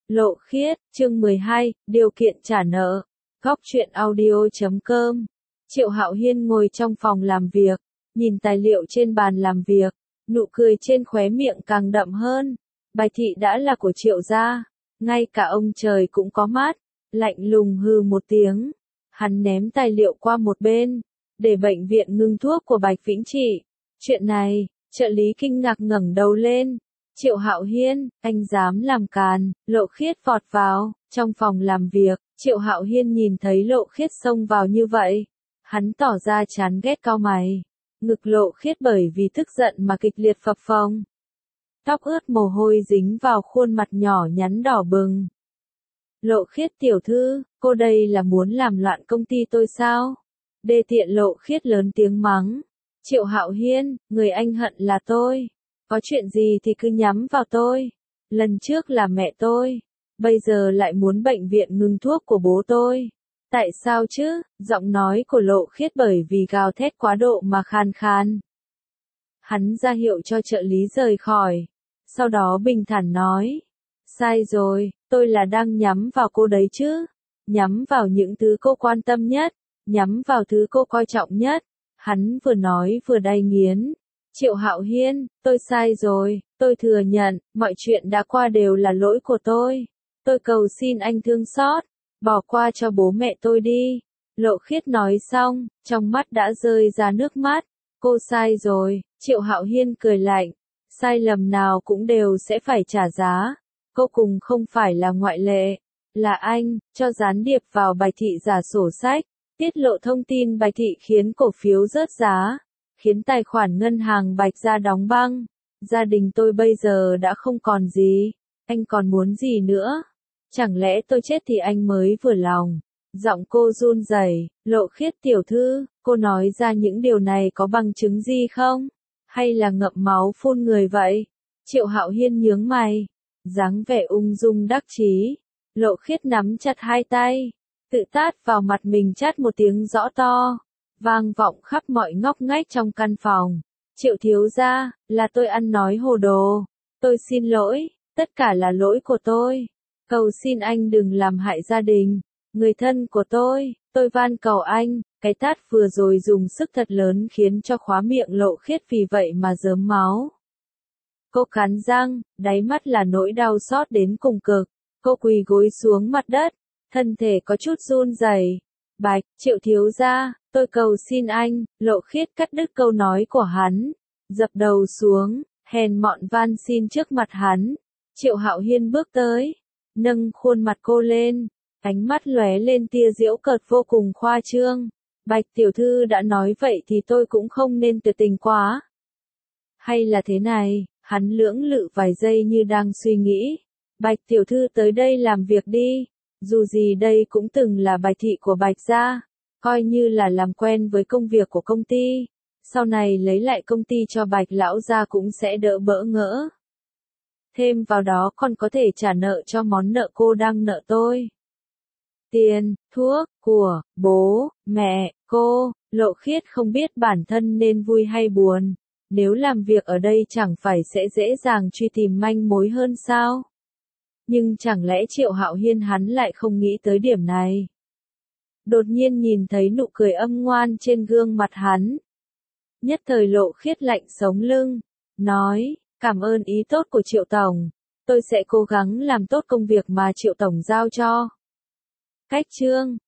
Lộ Khiết, chương 12, điều kiện trả nợ. Góc truyện audio.com. Triệu Hạo Hiên ngồi trong phòng làm việc, nhìn tài liệu trên bàn làm việc, nụ cười trên khóe miệng càng đậm hơn. Bạch thị đã là của Triệu gia, ngay cả ông trời cũng có mắt, lạnh lùng hừ một tiếng. Hắn ném tài liệu qua một bên, để bệnh viện ngừng thuốc của Bạch Vĩnh trị. Chuyện này, trợ lý kinh ngạc ngẩng đầu lên. Triệu Hạo Hiên, anh dám làm càn. Lộ Khiết vọt vào, trong phòng làm việc, Triệu Hạo Hiên nhìn thấy Lộ Khiết xông vào như vậy. Hắn tỏ ra chán ghét cau mày. Ngực Lộ Khiết bởi vì tức giận mà kịch liệt phập phồng. Tóc ướt mồ hôi dính vào khuôn mặt nhỏ nhắn đỏ bừng. Lộ Khiết tiểu thư, cô đây là muốn làm loạn công ty tôi sao? Đê tiện. Lộ Khiết lớn tiếng mắng. Triệu Hạo Hiên, người anh hận là tôi. Có chuyện gì thì cứ nhắm vào tôi. Lần trước là mẹ tôi, bây giờ lại muốn bệnh viện ngừng thuốc của bố tôi. Tại sao chứ? Giọng nói của Lộ Khiết bởi vì gào thét quá độ mà khan khan. Hắn ra hiệu cho trợ lý rời khỏi. Sau đó bình thản nói. Sai rồi, tôi là đang nhắm vào cô đấy chứ. Nhắm vào những thứ cô quan tâm nhất. Nhắm vào thứ cô coi trọng nhất. Hắn vừa nói vừa đay nghiến. Triệu Hạo Hiên, tôi sai rồi, tôi thừa nhận, mọi chuyện đã qua đều là lỗi của tôi. Tôi cầu xin anh thương xót, bỏ qua cho bố mẹ tôi đi. Lộ Khiết nói xong, trong mắt đã rơi ra nước mắt. Cô sai rồi. Triệu Hạo Hiên cười lạnh. Sai lầm nào cũng đều sẽ phải trả giá. Cô cùng không phải là ngoại lệ. Là anh, cho gián điệp vào Bạch thị giả sổ sách, tiết lộ thông tin Bạch thị khiến cổ phiếu rớt giá, khiến tài khoản ngân hàng Bạch gia đóng băng. Gia đình tôi bây giờ đã không còn gì. Anh còn muốn gì nữa? Chẳng lẽ tôi chết thì anh mới vừa lòng? Giọng cô run rẩy. Lộ Khiết tiểu thư, cô nói ra những điều này có bằng chứng gì không? Hay là ngậm máu phun người vậy? Triệu Hạo Hiên nhướng mày, dáng vẻ ung dung đắc chí. Lộ Khiết nắm chặt hai tay, tự tát vào mặt mình chát một tiếng rõ to, vang vọng khắp mọi ngóc ngách trong căn phòng. Triệu thiếu gia, là tôi ăn nói hồ đồ. Tôi xin lỗi, tất cả là lỗi của tôi. Cầu xin anh đừng làm hại gia đình, người thân của tôi van cầu anh. Cái tát vừa rồi dùng sức thật lớn khiến cho khóa miệng Lộ Khiết vì vậy mà rớm máu. Cô cắn răng, đáy mắt là nỗi đau xót đến cùng cực. Cô quỳ gối xuống mặt đất, thân thể có chút run rẩy. Bạch, Triệu thiếu gia, tôi cầu xin anh. Lộ Khiết cắt đứt câu nói của hắn, dập đầu xuống, hèn mọn van xin trước mặt hắn. Triệu Hạo Hiên bước tới, nâng khuôn mặt cô lên, ánh mắt lóe lên tia giễu cợt vô cùng khoa trương. Bạch tiểu thư đã nói vậy thì tôi cũng không nên tuyệt tình quá. Hay là thế này, hắn lưỡng lự vài giây như đang suy nghĩ. Bạch tiểu thư tới đây làm việc đi. Dù gì đây cũng từng là Bạch thị của Bạch gia, coi như là làm quen với công việc của công ty. Sau này lấy lại công ty cho Bạch lão gia cũng sẽ đỡ bỡ ngỡ. Thêm vào đó còn có thể trả nợ cho món nợ cô đang nợ tôi. Tiền, thuốc, của, bố, mẹ, cô. Lộ Khiết không biết bản thân nên vui hay buồn. Nếu làm việc ở đây chẳng phải sẽ dễ dàng truy tìm manh mối hơn sao? Nhưng chẳng lẽ Triệu Hạo Hiên hắn lại không nghĩ tới điểm này? Đột nhiên nhìn thấy nụ cười âm ngoan trên gương mặt hắn. Nhất thời Lộ Khiết lạnh sống lưng. Nói, cảm ơn ý tốt của Triệu Tổng. Tôi sẽ cố gắng làm tốt công việc mà Triệu Tổng giao cho. Cách chương